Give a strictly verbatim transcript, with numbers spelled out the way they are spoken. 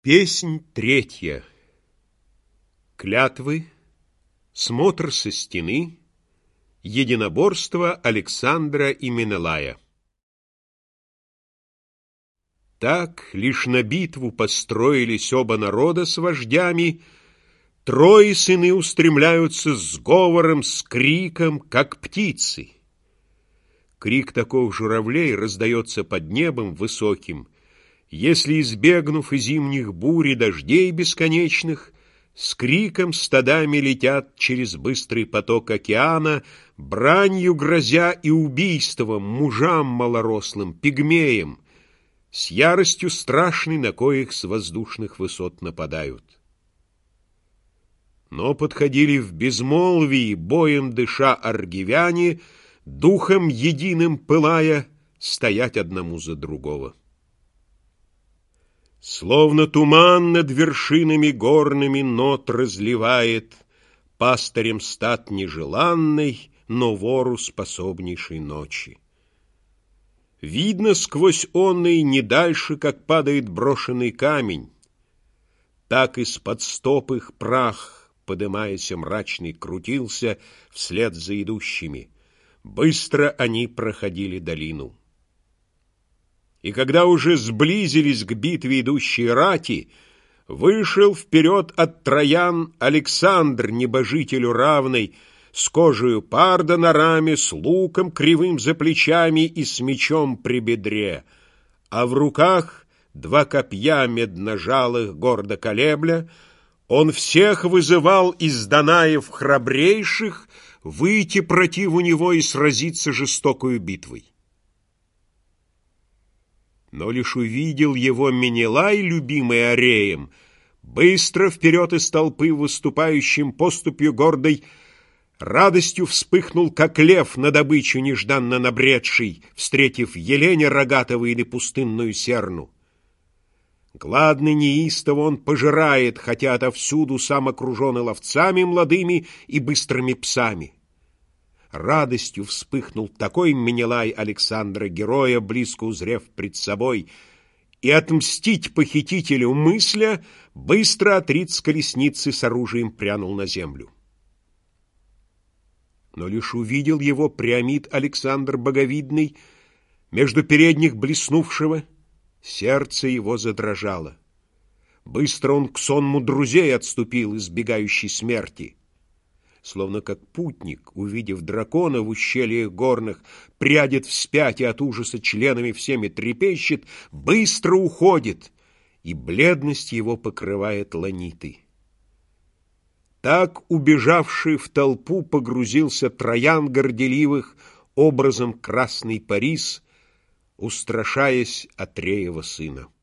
Песнь третья. Клятвы, смотр со стены, единоборство Александра и Менелая. Так лишь на битву построились оба народа с вождями. Трои сыны устремляются с говором, с криком, как птицы. Крик таков журавлей раздается под небом высоким. Если, избегнув и зимних бурь, и дождей бесконечных, с криком стадами летят через быстрый поток океана, бранью грозя и убийством мужам малорослым, пигмеям, с яростью страшной, на коих с воздушных высот нападают. Но подходили в безмолвии, боем дыша аргивяне, духом единым пылая, стоять одному за другого. Словно туман над вершинами горными нот разливает пастырем стад нежеланной, но вору способнейшей ночи. Видно сквозь онный не дальше, как падает брошенный камень, так из-под стоп их прах, подымаясь мрачный, крутился вслед за идущими. Быстро они проходили долину. И когда уже сблизились к битве идущие рати, вышел вперед от троян Александр, небожителю равный, с кожею парда на раме, с луком кривым за плечами и с мечом при бедре, а в руках два копья медножалых гордо колебля. Он всех вызывал из Данаев храбрейших выйти противу него и сразиться жестокою битвой. Но лишь увидел его Менелай, любимый Ареем, быстро вперед из толпы выступающим поступью гордой, радостью вспыхнул, как лев на добычу нежданно набредший, встретив еленя рогатого или пустынную серну. Гладный неистово он пожирает, хотя отовсюду сам окружен и ловцами молодыми и быстрыми псами. Радостью вспыхнул такой Менелай Александра, героя, близко узрев пред собой, и отмстить похитителю мысля, быстро отрит с колесницы с оружием прянул на землю. Но лишь увидел его Приамид Александр боговидный, между передних блеснувшего, сердце его задрожало. Быстро он к сонму друзей отступил, избегающий смерти. Словно как путник, увидев дракона в ущельях горных, прядет вспять и от ужаса членами всеми трепещет, быстро уходит, и бледность его покрывает ланиты. Так, убежавший в толпу, погрузился троян горделивых образом красный Парис, устрашаясь Атреева сына.